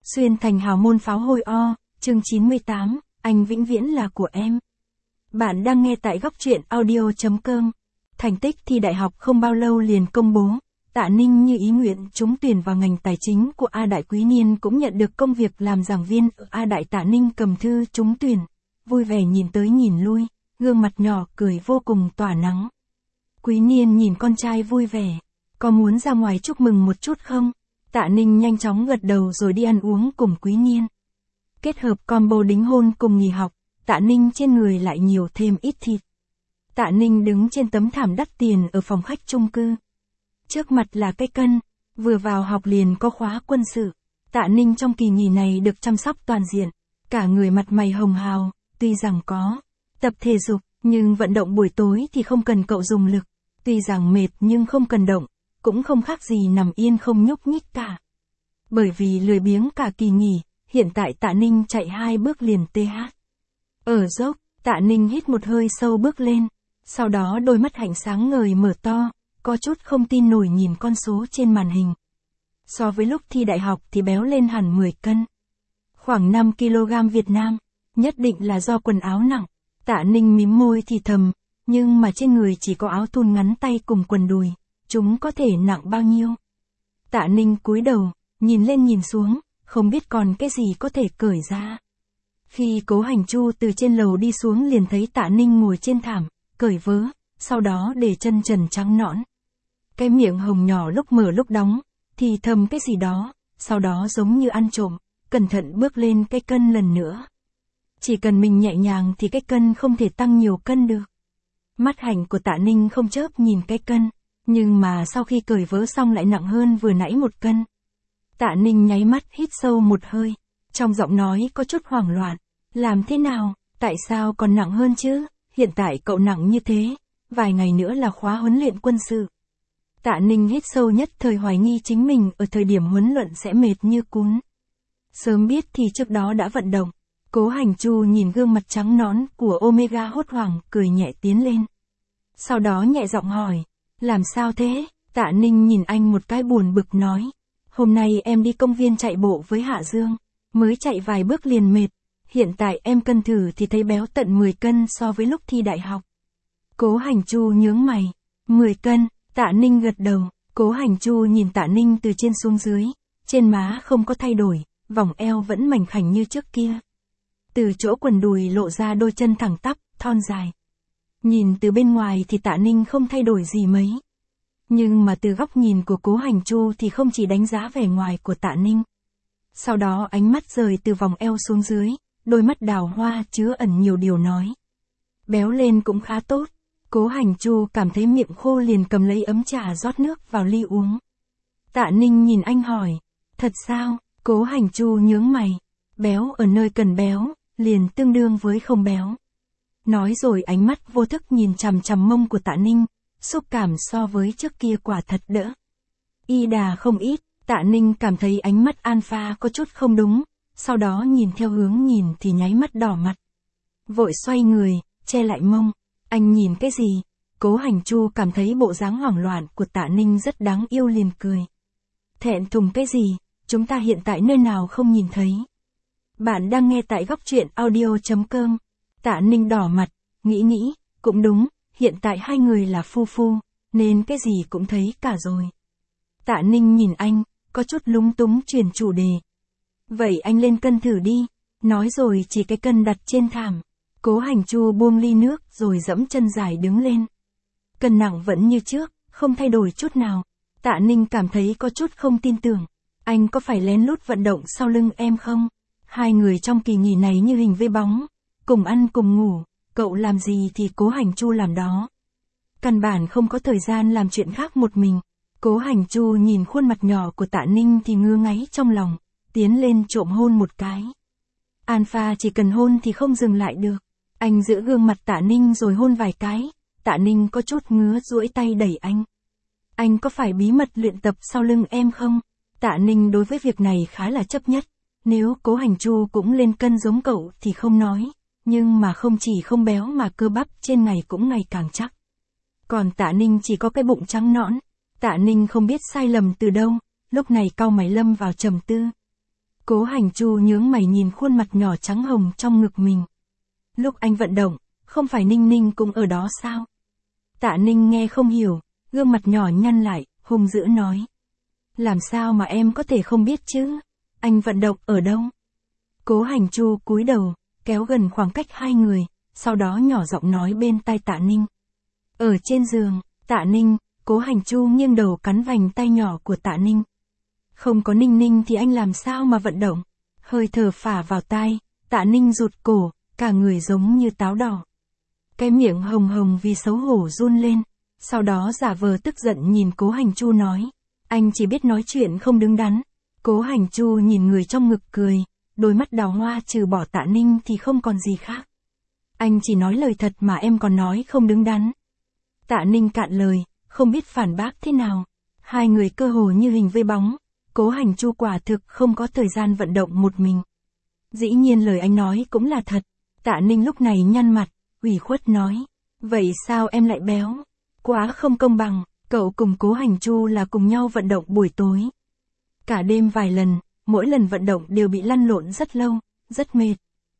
Xuyên thành hào môn pháo hôi o, chương 98, anh vĩnh viễn là của em. Bạn đang nghe tại góc truyện audio.com. Thành tích thi đại học không bao lâu liền công bố, Tạ Ninh như ý nguyện trúng tuyển vào ngành tài chính của A Đại. Quý Niên cũng nhận được công việc làm giảng viên ở A Đại. Tạ Ninh cầm thư trúng tuyển, vui vẻ nhìn tới nhìn lui, gương mặt nhỏ cười vô cùng tỏa nắng. Quý Niên nhìn con trai vui vẻ, có muốn ra ngoài chúc mừng một chút không? Tạ Ninh nhanh chóng gật đầu rồi đi ăn uống cùng Quý Niên. Kết hợp combo đính hôn cùng nghỉ học, Tạ Ninh trên người lại nhiều thêm ít thịt. Tạ Ninh đứng trên tấm thảm đắt tiền ở phòng khách chung cư. Trước mặt là cái cân, vừa vào học liền có khóa quân sự. Tạ Ninh trong kỳ nghỉ này được chăm sóc toàn diện, cả người mặt mày hồng hào, tuy rằng có tập thể dục, nhưng vận động buổi tối thì không cần cậu dùng lực. Tuy rằng mệt nhưng không cần động, cũng không khác gì nằm yên không nhúc nhích cả. Bởi vì lười biếng cả kỳ nghỉ, hiện tại Tạ Ninh chạy 2 bước liền TH. Ở dốc, Tạ Ninh hít một hơi sâu bước lên, sau đó đôi mắt hạnh sáng ngời mở to, có chút không tin nổi nhìn con số trên màn hình. So với lúc thi đại học thì béo lên hẳn 10 cân. Khoảng 5 kg Việt Nam, nhất định là do quần áo nặng. Tạ Ninh mím môi thì thầm, nhưng mà trên người chỉ có áo thun ngắn tay cùng quần đùi, chúng có thể nặng bao nhiêu? Tạ Ninh cúi đầu, nhìn lên nhìn xuống, không biết còn cái gì có thể cởi ra. Khi Cố Hành Chu từ trên lầu đi xuống liền thấy Tạ Ninh ngồi trên thảm, cởi vớ, sau đó để chân trần trắng nõn. Cái miệng hồng nhỏ lúc mở lúc đóng, thì thầm cái gì đó, sau đó giống như ăn trộm, cẩn thận bước lên cái cân lần nữa. Chỉ cần mình nhẹ nhàng thì cái cân không thể tăng nhiều cân được. Mắt hạnh của Tạ Ninh không chớp nhìn cái cân, nhưng mà sau khi cởi vớ xong lại nặng hơn vừa nãy 1 cân. Tạ Ninh nháy mắt hít sâu một hơi, trong giọng nói có chút hoảng loạn. Làm thế nào, tại sao còn nặng hơn chứ, hiện tại cậu nặng như thế, vài ngày nữa là khóa huấn luyện quân sự. Tạ Ninh hít sâu nhất thời hoài nghi chính mình ở thời điểm huấn luyện sẽ mệt như cún. Sớm biết thì trước đó đã vận động. Cố Hành Chu nhìn gương mặt trắng nõn của Omega hốt hoảng cười nhẹ tiến lên. Sau đó nhẹ giọng hỏi, làm sao thế? Tạ Ninh nhìn anh một cái buồn bực nói, hôm nay em đi công viên chạy bộ với Hạ Dương, mới chạy vài bước liền mệt, hiện tại em cân thử thì thấy béo tận 10 cân so với lúc thi đại học. Cố Hành Chu nhướng mày, 10 cân, Tạ Ninh gật đầu, Cố Hành Chu nhìn Tạ Ninh từ trên xuống dưới, trên má không có thay đổi, vòng eo vẫn mảnh khảnh như trước kia. Từ chỗ quần đùi lộ ra đôi chân thẳng tắp, thon dài. Nhìn từ bên ngoài thì Tạ Ninh không thay đổi gì mấy. Nhưng mà từ góc nhìn của Cố Hành Chu thì không chỉ đánh giá vẻ ngoài của Tạ Ninh. Sau đó ánh mắt rời từ vòng eo xuống dưới, đôi mắt đào hoa chứa ẩn nhiều điều nói. Béo lên cũng khá tốt. Cố Hành Chu cảm thấy miệng khô liền cầm lấy ấm trà rót nước vào ly uống. Tạ Ninh nhìn anh hỏi, thật sao? Cố Hành Chu nhướng mày, béo ở nơi cần béo, liền tương đương với không béo. Nói rồi ánh mắt vô thức nhìn chằm chằm mông của Tạ Ninh, xúc cảm so với trước kia quả thật đỡ. Y đà không ít, Tạ Ninh cảm thấy ánh mắt alpha có chút không đúng, sau đó nhìn theo hướng nhìn thì nháy mắt đỏ mặt. Vội xoay người, che lại mông, anh nhìn cái gì? Cố Hành Chu cảm thấy bộ dáng hoảng loạn của Tạ Ninh rất đáng yêu liền cười. Thẹn thùng cái gì, chúng ta hiện tại nơi nào không nhìn thấy. Bạn đang nghe tại góc truyện audio.com. Tạ Ninh đỏ mặt, nghĩ, cũng đúng, hiện tại hai người là phu phu, nên cái gì cũng thấy cả rồi. Tạ Ninh nhìn anh, có chút lúng túng chuyển chủ đề. Vậy anh lên cân thử đi, nói rồi chỉ cái cân đặt trên thảm. Cố Hành Chu buông ly nước rồi dẫm chân dài đứng lên. Cân nặng vẫn như trước, không thay đổi chút nào. Tạ Ninh cảm thấy có chút không tin tưởng. Anh có phải lén lút vận động sau lưng em không? Hai người trong kỳ nghỉ này như hình với bóng, cùng ăn cùng ngủ, cậu làm gì thì Cố Hành Chu làm đó. Căn bản không có thời gian làm chuyện khác một mình. Cố Hành Chu nhìn khuôn mặt nhỏ của Tạ Ninh thì ngứa ngáy trong lòng, tiến lên trộm hôn một cái. Alpha chỉ cần hôn thì không dừng lại được. Anh giữ gương mặt Tạ Ninh rồi hôn vài cái, Tạ Ninh có chút ngứa duỗi tay đẩy anh. Anh có phải bí mật luyện tập sau lưng em không? Tạ Ninh đối với việc này khá là chấp nhất. Nếu Cố Hành Chu cũng lên cân giống cậu thì không nói, nhưng mà không chỉ không béo mà cơ bắp trên ngày cũng ngày càng chắc. Còn Tạ Ninh chỉ có cái bụng trắng nõn. Tạ Ninh không biết sai lầm từ đâu, lúc này cau mày lâm vào trầm tư. Cố Hành Chu nhướng mày nhìn khuôn mặt nhỏ trắng hồng trong ngực mình. Lúc anh vận động, không phải Ninh Ninh cũng ở đó sao? Tạ Ninh nghe không hiểu, gương mặt nhỏ nhăn lại, hung dữ nói. Làm sao mà em có thể không biết chứ? Anh vận động ở đâu? Cố Hành Chu cúi đầu, kéo gần khoảng cách hai người, sau đó nhỏ giọng nói bên tai Tạ Ninh. Ở trên giường. Tạ Ninh. Cố Hành Chu nghiêng đầu cắn vành tay nhỏ của Tạ Ninh. Không có Ninh Ninh thì anh làm sao mà vận động? Hơi thở phả vào tai, Tạ Ninh rụt cổ, cả người giống như táo đỏ. Cái miệng hồng hồng vì xấu hổ run lên, sau đó giả vờ tức giận nhìn Cố Hành Chu nói. Anh chỉ biết nói chuyện không đứng đắn. Cố Hành Chu nhìn người trong ngực cười, đôi mắt đào hoa trừ bỏ Tạ Ninh thì không còn gì khác. Anh chỉ nói lời thật mà em còn nói không đứng đắn. Tạ Ninh cạn lời, không biết phản bác thế nào. Hai người cơ hồ như hình với bóng. Cố Hành Chu quả thực không có thời gian vận động một mình. Dĩ nhiên lời anh nói cũng là thật. Tạ Ninh lúc này nhăn mặt, ủy khuất nói. Vậy sao em lại béo? Quá không công bằng, cậu cùng Cố Hành Chu là cùng nhau vận động buổi tối. Cả đêm vài lần, mỗi lần vận động đều bị lăn lộn rất lâu, rất mệt.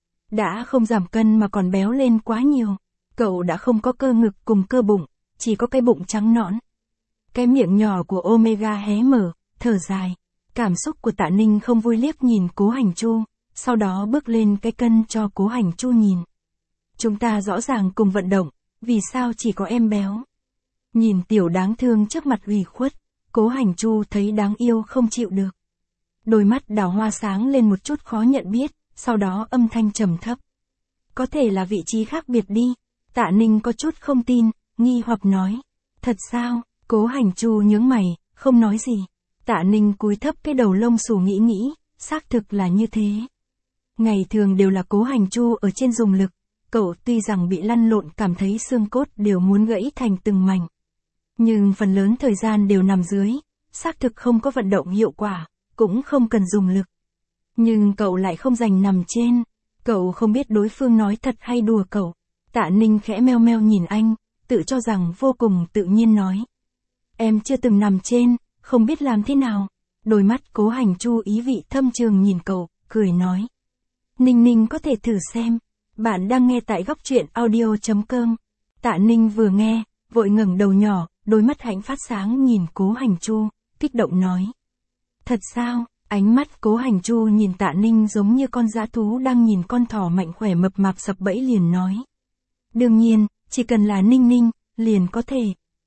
Đã không giảm cân mà còn béo lên quá nhiều. Cậu đã không có cơ ngực cùng cơ bụng, chỉ có cái bụng trắng nõn. Cái miệng nhỏ của Omega hé mở, thở dài. Cảm xúc của Tạ Ninh không vui liếc nhìn Cố Hành Chu, sau đó bước lên cái cân cho Cố Hành Chu nhìn. Chúng ta rõ ràng cùng vận động, vì sao chỉ có em béo? Nhìn tiểu đáng thương trước mặt ủy khuất, Cố Hành Chu thấy đáng yêu không chịu được. Đôi mắt đào hoa sáng lên một chút khó nhận biết, sau đó âm thanh trầm thấp. Có thể là vị trí khác biệt đi. Tạ Ninh có chút không tin, nghi hoặc nói. Thật sao? Cố Hành Chu nhướng mày, không nói gì. Tạ Ninh cúi thấp cái đầu lông xù nghĩ, xác thực là như thế. Ngày thường đều là Cố Hành Chu ở trên dùng lực, cậu tuy rằng bị lăn lộn cảm thấy xương cốt đều muốn gãy thành từng mảnh. Nhưng phần lớn thời gian đều nằm dưới, xác thực không có vận động hiệu quả, cũng không cần dùng lực. Nhưng cậu lại không dành nằm trên, cậu không biết đối phương nói thật hay đùa cậu. Tạ Ninh khẽ meo meo nhìn anh, tự cho rằng vô cùng tự nhiên nói. Em chưa từng nằm trên, không biết làm thế nào. Đôi mắt Cố Hành Chu ý vị thâm trường nhìn cậu, cười nói. Ninh Ninh có thể thử xem. Bạn đang nghe tại góc truyện audio.com. Tạ Ninh vừa nghe, vội ngẩng đầu nhỏ, đôi mắt hạnh phát sáng nhìn Cố Hành Chu, kích động nói. Thật sao? Ánh mắt Cố Hành Chu nhìn Tạ Ninh giống như con dã thú đang nhìn con thỏ mạnh khỏe mập mạp sập bẫy liền nói. Đương nhiên, chỉ cần là Ninh Ninh, liền có thể.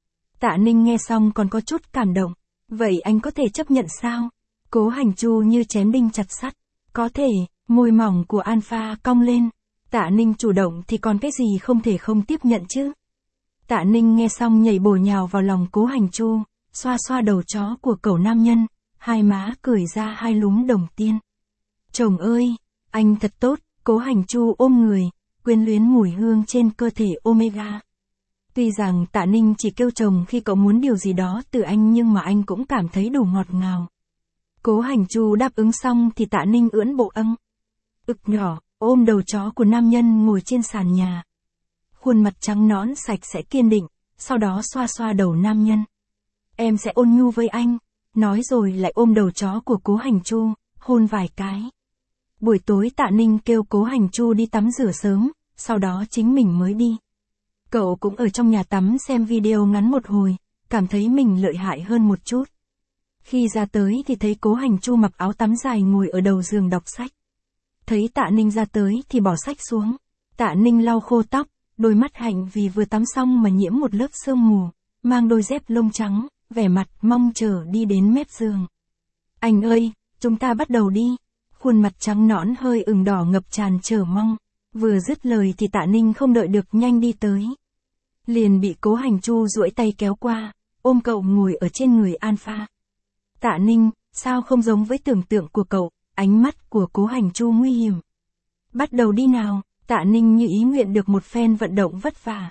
Tạ Ninh nghe xong còn có chút cảm động. Vậy anh có thể chấp nhận sao? Cố Hành Chu như chém đinh chặt sắt. Có thể, môi mỏng của Alpha cong lên. Tạ Ninh chủ động thì còn cái gì không thể không tiếp nhận chứ? Tạ Ninh nghe xong nhảy bổ nhào vào lòng Cố Hành Chu, xoa xoa đầu chó của cậu nam nhân, hai má cười ra hai lúm đồng tiên. Chồng ơi, anh thật tốt. Cố Hành Chu ôm người, quyến luyến mùi hương trên cơ thể Omega. Tuy rằng Tạ Ninh chỉ kêu chồng khi cậu muốn điều gì đó từ anh nhưng mà anh cũng cảm thấy đủ ngọt ngào. Cố Hành Chu đáp ứng xong thì Tạ Ninh ưỡn bộ âng. Ực nhỏ, ôm đầu chó của nam nhân ngồi trên sàn nhà. Khuôn mặt trắng nõn sạch sẽ kiên định, sau đó xoa xoa đầu nam nhân. Em sẽ ôn nhu với anh, nói rồi lại ôm đầu chó của Cố Hành Chu, hôn vài cái. Buổi tối Tạ Ninh kêu Cố Hành Chu đi tắm rửa sớm, sau đó chính mình mới đi. Cậu cũng ở trong nhà tắm xem video ngắn một hồi, cảm thấy mình lợi hại hơn một chút. Khi ra tới thì thấy Cố Hành Chu mặc áo tắm dài ngồi ở đầu giường đọc sách. Thấy Tạ Ninh ra tới thì bỏ sách xuống. Tạ Ninh lau khô tóc, đôi mắt hạnh vì vừa tắm xong mà nhiễm một lớp sương mù, mang đôi dép lông trắng, vẻ mặt mong chờ đi đến mép giường. Anh ơi, chúng ta bắt đầu đi. Khuôn mặt trắng nõn hơi ửng đỏ ngập tràn chờ mong. Vừa dứt lời thì Tạ Ninh không đợi được nhanh đi tới. Liền bị Cố Hành Chu duỗi tay kéo qua, ôm cậu ngồi ở trên người Alpha. Tạ Ninh, sao không giống với tưởng tượng của cậu? Ánh mắt của Cố Hành Chu nguy hiểm. Bắt đầu đi nào. Tạ Ninh như ý nguyện được một phen vận động vất vả.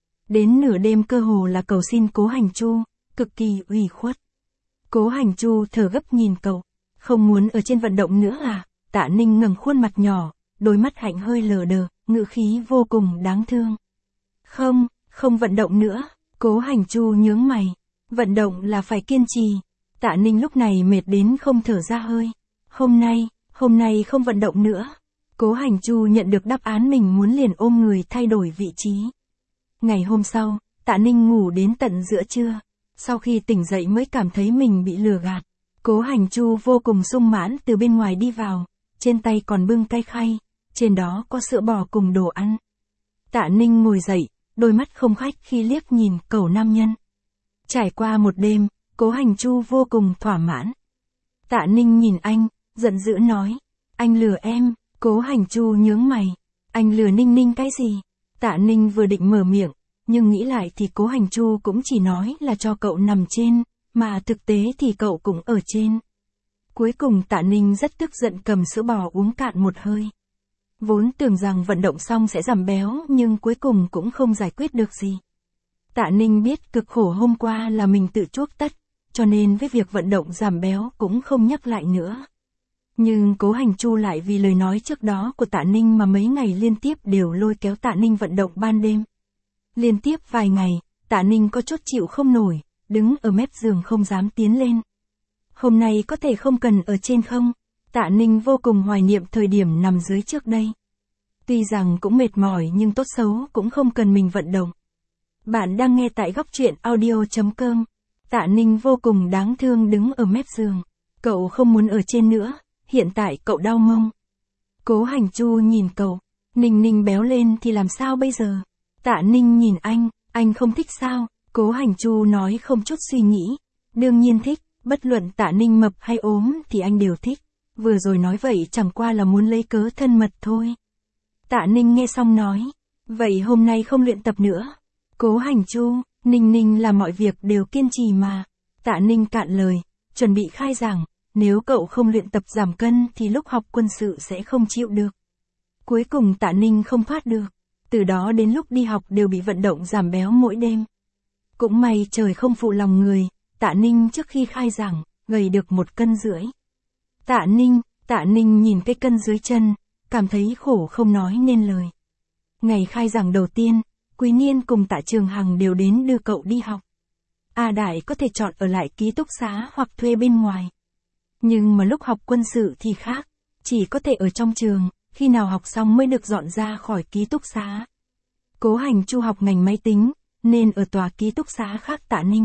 Đến nửa đêm cơ hồ là cầu xin Cố Hành Chu, cực kỳ ủy khuất. Cố Hành Chu thở gấp nhìn cậu. Không muốn ở trên vận động nữa à? Tạ Ninh ngẩng khuôn mặt nhỏ, đôi mắt hạnh hơi lờ đờ, ngữ khí vô cùng đáng thương. Không vận động nữa. Cố Hành Chu nhướng mày. Vận động là phải kiên trì. Tạ Ninh lúc này mệt đến không thở ra hơi. Hôm nay không vận động nữa. Cố Hành Chu nhận được đáp án mình muốn liền ôm người thay đổi vị trí. Ngày hôm sau, Tạ Ninh ngủ đến tận giữa trưa. Sau khi tỉnh dậy mới cảm thấy mình bị lừa gạt. Cố Hành Chu vô cùng sung mãn từ bên ngoài đi vào, trên tay còn bưng cái khay, trên đó có sữa bò cùng đồ ăn. Tạ Ninh ngồi dậy, đôi mắt không khách khi liếc nhìn cậu nam nhân. Trải qua một đêm, Cố Hành Chu vô cùng thỏa mãn. Tạ Ninh nhìn anh, giận dữ nói, anh lừa em. Cố Hành Chu nhướng mày, anh lừa Ninh Ninh cái gì? Tạ Ninh vừa định mở miệng, nhưng nghĩ lại thì Cố Hành Chu cũng chỉ nói là cho cậu nằm trên, mà thực tế thì cậu cũng ở trên. Cuối cùng Tạ Ninh rất tức giận cầm sữa bò uống cạn một hơi. Vốn tưởng rằng vận động xong sẽ giảm béo nhưng cuối cùng cũng không giải quyết được gì. Tạ Ninh biết cực khổ hôm qua là mình tự chuốc tất, cho nên với việc vận động giảm béo cũng không nhắc lại nữa. Nhưng Cố Hành Chu lại vì lời nói trước đó của Tạ Ninh mà mấy ngày liên tiếp đều lôi kéo Tạ Ninh vận động ban đêm. Liên tiếp vài ngày, Tạ Ninh có chút chịu không nổi, đứng ở mép giường không dám tiến lên. Hôm nay có thể không cần ở trên không? Tạ Ninh vô cùng hoài niệm thời điểm nằm dưới trước đây. Tuy rằng cũng mệt mỏi nhưng tốt xấu cũng không cần mình vận động. Bạn đang nghe tại góc truyện audio.com. Tạ Ninh vô cùng đáng thương đứng ở mép giường. Cậu không muốn ở trên nữa, hiện tại cậu đau mông. Cố Hành Chu nhìn cậu, Ninh Ninh béo lên thì làm sao bây giờ? Tạ Ninh nhìn anh không thích sao? Cố Hành Chu nói không chút suy nghĩ. Đương nhiên thích, bất luận Tạ Ninh mập hay ốm thì anh đều thích. Vừa rồi nói vậy chẳng qua là muốn lấy cớ thân mật thôi. Tạ Ninh nghe xong nói, vậy hôm nay không luyện tập nữa. Cố Hành Chu, Ninh Ninh làm mọi việc đều kiên trì mà. Tạ Ninh cạn lời, chuẩn bị khai giảng, nếu cậu không luyện tập giảm cân thì lúc học quân sự sẽ không chịu được. Cuối cùng Tạ Ninh không thoát được, từ đó đến lúc đi học đều bị vận động giảm béo mỗi đêm. Cũng may trời không phụ lòng người, Tạ Ninh trước khi khai giảng, gầy được 1,5 cân. Tạ Ninh nhìn cái cân dưới chân, cảm thấy khổ không nói nên lời. Ngày khai giảng đầu tiên, Quý Niên cùng Tạ Trường Hằng đều đến đưa cậu đi học. A Đại có thể chọn ở lại ký túc xá hoặc thuê bên ngoài. Nhưng mà lúc học quân sự thì khác, chỉ có thể ở trong trường, khi nào học xong mới được dọn ra khỏi ký túc xá. Cố Hành Chu học ngành máy tính, nên ở tòa ký túc xá khác Tạ Ninh.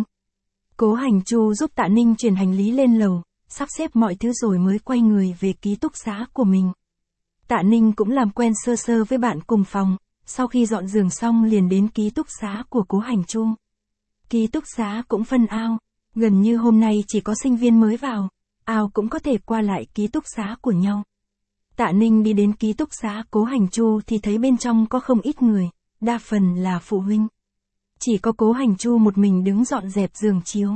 Cố Hành Chu giúp Tạ Ninh chuyển hành lý lên lầu, sắp xếp mọi thứ rồi mới quay người về ký túc xá của mình. Tạ Ninh cũng làm quen sơ sơ với bạn cùng phòng, sau khi dọn giường xong liền đến ký túc xá của Cố Hành Chu. Ký túc xá cũng phân ao, gần như hôm nay chỉ có sinh viên mới vào, ao cũng có thể qua lại ký túc xá của nhau. Tạ Ninh đi đến ký túc xá Cố Hành Chu thì thấy bên trong có không ít người, đa phần là phụ huynh. Chỉ có Cố Hành Chu một mình đứng dọn dẹp giường chiếu.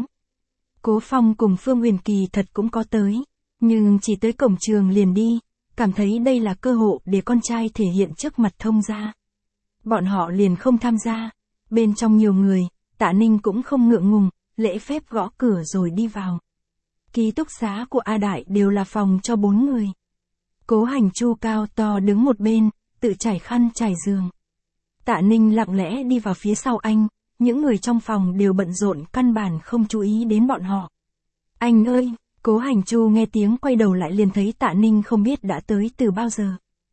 Cố Phong cùng Phương Huyền Kỳ thật cũng có tới, nhưng chỉ tới cổng trường liền đi, cảm thấy đây là cơ hội để con trai thể hiện trước mặt thông gia. Bọn họ liền không tham gia, bên trong nhiều người, Tạ Ninh cũng không ngượng ngùng, lễ phép gõ cửa rồi đi vào. Ký túc xá của A Đại đều là phòng cho 4 người. Cố Hành Chu cao to đứng một bên, tự trải khăn trải giường. Tạ Ninh lặng lẽ đi vào phía sau anh, những người trong phòng đều bận rộn căn bản không chú ý đến bọn họ. Anh ơi, Cố Hành Chu nghe tiếng quay đầu lại liền thấy Tạ Ninh không biết đã tới từ bao giờ.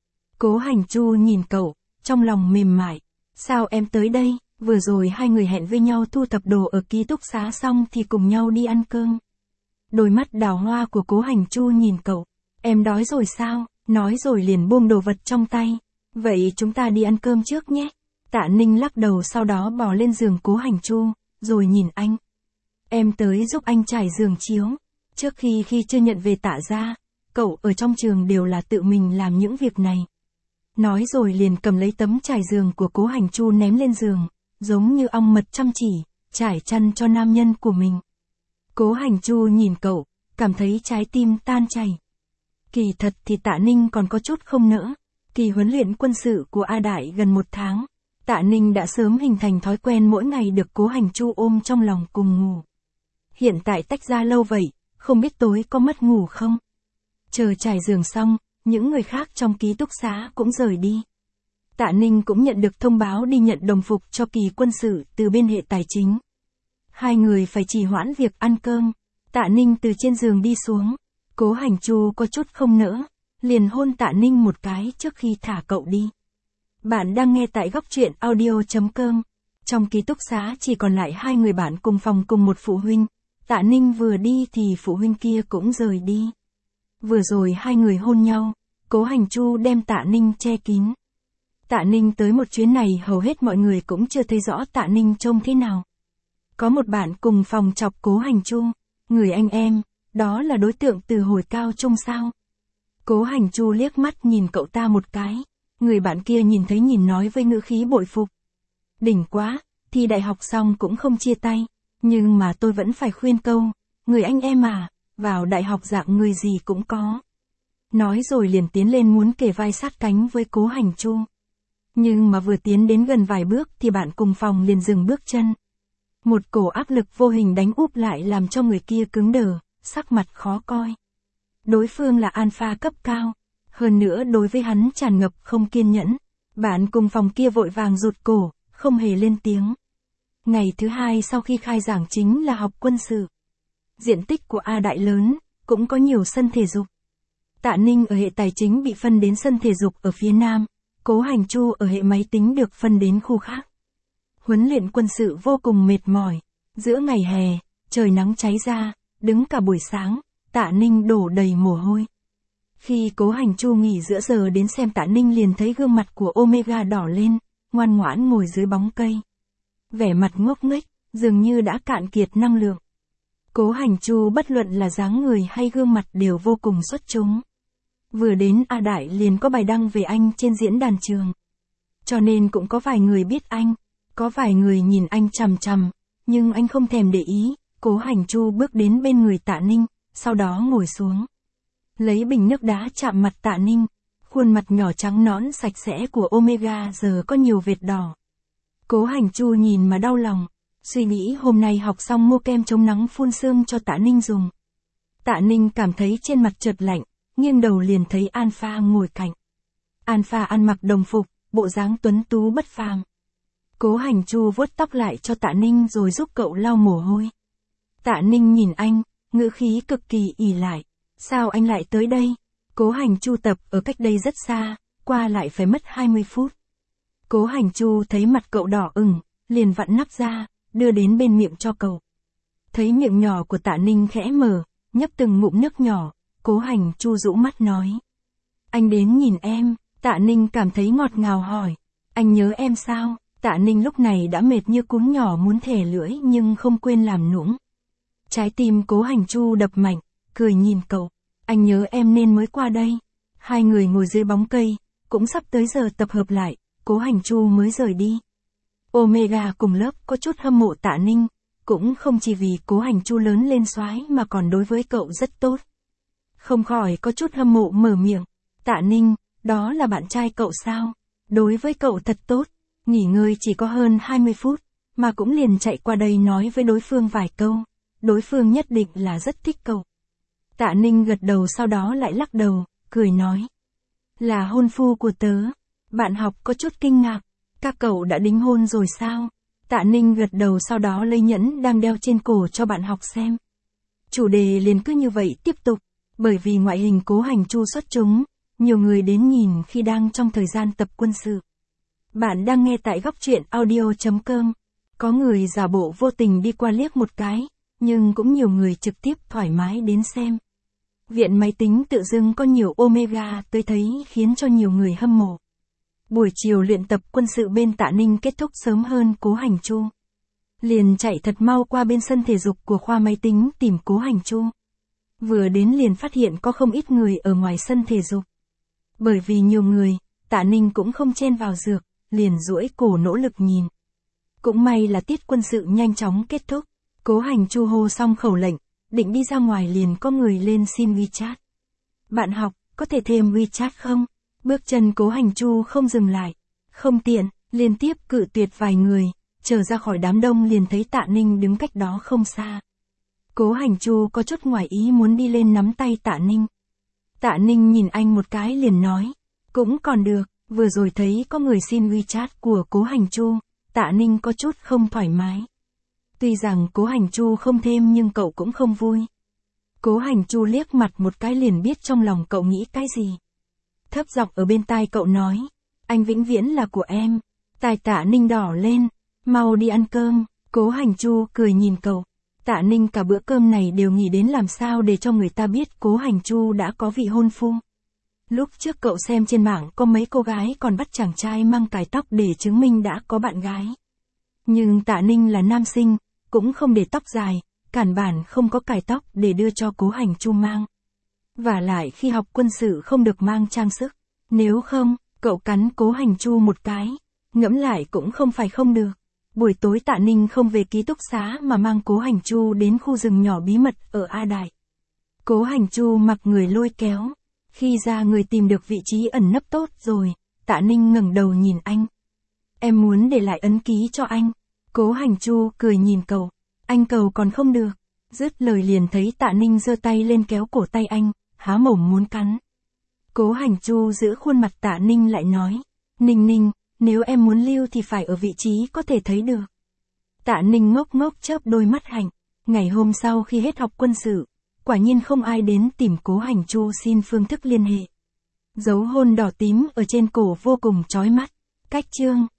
Cố Hành Chu nhìn cậu, trong lòng mềm mại. Sao em tới đây? Vừa rồi hai người hẹn với nhau thu thập đồ ở ký túc xá xong thì cùng nhau đi ăn cơm. Đôi mắt đào hoa của Cố Hành Chu nhìn cậu. Em đói rồi sao? Nói rồi liền buông đồ vật trong tay. Vậy chúng ta đi ăn cơm trước nhé. Tạ Ninh lắc đầu sau đó bò lên giường Cố Hành Chu, rồi nhìn anh. Em tới giúp anh trải giường chiếu. Trước khi chưa nhận về Tạ gia, cậu ở trong trường đều là tự mình làm những việc này. Nói rồi liền cầm lấy tấm trải giường của Cố Hành Chu ném lên giường, giống như ong mật chăm chỉ, trải chăn cho nam nhân của mình. Cố Hành Chu nhìn cậu, cảm thấy trái tim tan chảy. Kỳ thật thì Tạ Ninh còn có chút không nỡ. Kỳ huấn luyện quân sự của A Đại gần 1 tháng. Tạ Ninh đã sớm hình thành thói quen mỗi ngày được Cố Hành Chu ôm trong lòng cùng ngủ. Hiện tại tách ra lâu vậy, không biết tối có mất ngủ không? Chờ trải giường xong, những người khác trong ký túc xá cũng rời đi. Tạ Ninh cũng nhận được thông báo đi nhận đồng phục cho kỳ quân sự từ bên hệ tài chính. Hai người phải trì hoãn việc ăn cơm. Tạ Ninh từ trên giường đi xuống. Cố Hành Chu có chút không nỡ. liền hôn Tạ Ninh một cái trước khi thả cậu đi. Bạn đang nghe tại góc truyện audio.com. Trong ký túc xá chỉ còn lại 2 người bạn cùng phòng cùng một phụ huynh. Tạ Ninh vừa đi thì phụ huynh kia cũng rời đi. Vừa rồi 2 người hôn nhau, Cố Hành Chu đem Tạ Ninh che kín. Tạ Ninh tới một chuyến này hầu hết mọi người cũng chưa thấy rõ Tạ Ninh trông thế nào. Có một bạn cùng phòng chọc Cố Hành Chu, người anh em, đó là đối tượng từ hồi cao trung sao. Cố Hành Chu liếc mắt nhìn cậu ta một cái, người bạn kia nhìn thấy nhìn nói với ngữ khí bội phục. Đỉnh quá, thi đại học xong cũng không chia tay, nhưng mà tôi vẫn phải khuyên câu, người anh em à, vào đại học dạng người gì cũng có. Nói rồi liền tiến lên muốn kề vai sát cánh với Cố Hành Chu. Nhưng mà vừa tiến đến gần vài bước thì bạn cùng phòng liền dừng bước chân. Một cổ áp lực vô hình đánh úp lại làm cho người kia cứng đờ, sắc mặt khó coi. Đối phương là alpha cấp cao, hơn nữa đối với hắn tràn ngập không kiên nhẫn. Bạn cùng phòng kia vội vàng rụt cổ, không hề lên tiếng. Ngày thứ 2 sau khi khai giảng chính là học quân sự. Diện tích của A Đại lớn, cũng có nhiều sân thể dục. Tạ Ninh ở hệ tài chính bị phân đến sân thể dục ở phía nam, Cố Hành Chu ở hệ máy tính được phân đến khu khác. Huấn luyện quân sự vô cùng mệt mỏi. Giữa ngày hè, trời nắng cháy ra, đứng cả buổi sáng, Tạ Ninh đổ đầy mồ hôi. Khi Cố Hành Chu nghỉ giữa giờ đến xem Tạ Ninh liền thấy gương mặt của Omega đỏ lên, ngoan ngoãn ngồi dưới bóng cây. Vẻ mặt ngốc nghếch, dường như đã cạn kiệt năng lượng. Cố Hành Chu bất luận là dáng người hay gương mặt đều vô cùng xuất chúng. Vừa đến A Đại liền có bài đăng về anh trên diễn đàn trường. Cho nên cũng có vài người biết anh, có vài người nhìn anh chằm chằm, nhưng anh không thèm để ý. Cố Hành Chu bước đến bên người Tạ Ninh, sau đó ngồi xuống. Lấy bình nước đá chạm mặt Tạ Ninh, khuôn mặt nhỏ trắng nõn sạch sẽ của Omega giờ có nhiều vệt đỏ. Cố Hành Chu nhìn mà đau lòng, suy nghĩ hôm nay học xong mua kem chống nắng phun sương cho Tạ Ninh dùng. Tạ Ninh cảm thấy trên mặt chợt lạnh, nghiêng đầu liền thấy Alpha ngồi cạnh. Alpha ăn mặc đồng phục, bộ dáng tuấn tú bất phàm. Cố Hành Chu vuốt tóc lại cho Tạ Ninh rồi giúp cậu lau mồ hôi. Tạ Ninh nhìn anh, ngữ khí cực kỳ ỉ lại. Sao anh lại tới đây? Cố Hành Chu tập ở cách đây rất xa, qua lại phải mất 20 phút. Cố Hành Chu thấy mặt cậu đỏ ửng, liền vặn nắp ra, đưa đến bên miệng cho cậu. Thấy miệng nhỏ của Tạ Ninh khẽ mở, nhấp từng ngụm nước nhỏ, Cố Hành Chu rũ mắt nói. Anh đến nhìn em. Tạ Ninh cảm thấy ngọt ngào hỏi. Anh nhớ em sao? Tạ Ninh lúc này đã mệt như cún nhỏ muốn thè lưỡi nhưng không quên làm nũng. Trái tim Cố Hành Chu đập mạnh, cười nhìn cậu. Anh nhớ em nên mới qua đây. 2 người ngồi dưới bóng cây, cũng sắp tới giờ tập hợp lại, Cố Hành Chu mới rời đi. Omega cùng lớp có chút hâm mộ Tạ Ninh, cũng không chỉ vì Cố Hành Chu lớn lên soái mà còn đối với cậu rất tốt. Không khỏi có chút hâm mộ mở miệng. Tạ Ninh, đó là bạn trai cậu sao? Đối với cậu thật tốt. Nghỉ ngơi chỉ có hơn 20 phút, mà cũng liền chạy qua đây nói với đối phương vài câu. Đối phương nhất định là rất thích cậu. Tạ Ninh gật đầu sau đó lại lắc đầu, cười nói. Là hôn phu của tớ. Bạn học có chút kinh ngạc. Các cậu đã đính hôn rồi sao? Tạ Ninh gật đầu sau đó lấy nhẫn đang đeo trên cổ cho bạn học xem. Chủ đề liền cứ như vậy tiếp tục. Bởi vì ngoại hình Cố Hành Chu xuất chúng, nhiều người đến nhìn khi đang trong thời gian tập quân sự. Bạn đang nghe tại góc truyện audio.com. Có người giả bộ vô tình đi qua liếc một cái, nhưng cũng nhiều người trực tiếp thoải mái đến xem. Viện máy tính tự dưng có nhiều Omega tới thấy khiến cho nhiều người hâm mộ. Buổi chiều luyện tập quân sự bên Tạ Ninh kết thúc sớm hơn Cố Hành Chu. Liền chạy thật mau qua bên sân thể dục của khoa máy tính tìm Cố Hành Chu. Vừa đến liền phát hiện có không ít người ở ngoài sân thể dục. Bởi vì nhiều người, Tạ Ninh cũng không chen vào dược, liền duỗi cổ nỗ lực nhìn. Cũng may là tiết quân sự nhanh chóng kết thúc. Cố Hành Chu hô xong khẩu lệnh, định đi ra ngoài liền có người lên xin WeChat. Bạn học, có thể thêm WeChat không? Bước chân Cố Hành Chu không dừng lại. Không tiện, liên tiếp cự tuyệt vài người, trở ra khỏi đám đông liền thấy Tạ Ninh đứng cách đó không xa. Cố Hành Chu có chút ngoài ý muốn đi lên nắm tay Tạ Ninh. Tạ Ninh nhìn anh một cái liền nói. Cũng còn được, vừa rồi thấy có người xin WeChat của Cố Hành Chu, Tạ Ninh có chút không thoải mái. Tuy rằng Cố Hành Chu không thêm nhưng cậu cũng không vui. Cố Hành Chu liếc mặt một cái liền biết trong lòng cậu nghĩ cái gì. thấp giọng ở bên tai cậu nói. Anh vĩnh viễn là của em. Tai Tạ Ninh đỏ lên. Mau đi ăn cơm. Cố Hành Chu cười nhìn cậu. Tạ Ninh cả bữa cơm này đều nghĩ đến làm sao để cho người ta biết Cố Hành Chu đã có vị hôn phu. Lúc trước cậu xem trên mạng có mấy cô gái còn bắt chàng trai mang cài tóc để chứng minh đã có bạn gái. Nhưng Tạ Ninh là nam sinh, cũng không để tóc dài, cản bản không có cài tóc để đưa cho Cố Hành Chu mang. Và lại khi học quân sự không được mang trang sức. Nếu không, cậu cắn Cố Hành Chu một cái. Ngẫm lại cũng không phải không được. Buổi tối Tạ Ninh không về ký túc xá mà mang Cố Hành Chu đến khu rừng nhỏ bí mật ở A Đài. Cố Hành Chu mặc người lôi kéo. Khi ra người tìm được vị trí ẩn nấp tốt rồi, Tạ Ninh ngẩng đầu nhìn anh. Em muốn để lại ấn ký cho anh. Cố Hành Chu cười nhìn cậu. Anh cầu còn không được. Dứt lời liền thấy Tạ Ninh giơ tay lên kéo cổ tay anh, há mồm muốn cắn. Cố Hành Chu giữ khuôn mặt Tạ Ninh lại nói. Ninh Ninh, nếu em muốn lưu thì phải ở vị trí có thể thấy được. Tạ Ninh ngốc ngốc chớp đôi mắt hạnh. Ngày hôm sau khi hết học quân sự, quả nhiên không ai đến tìm Cố Hành Chu xin phương thức liên hệ. Dấu hôn đỏ tím ở trên cổ vô cùng chói mắt. Cách chương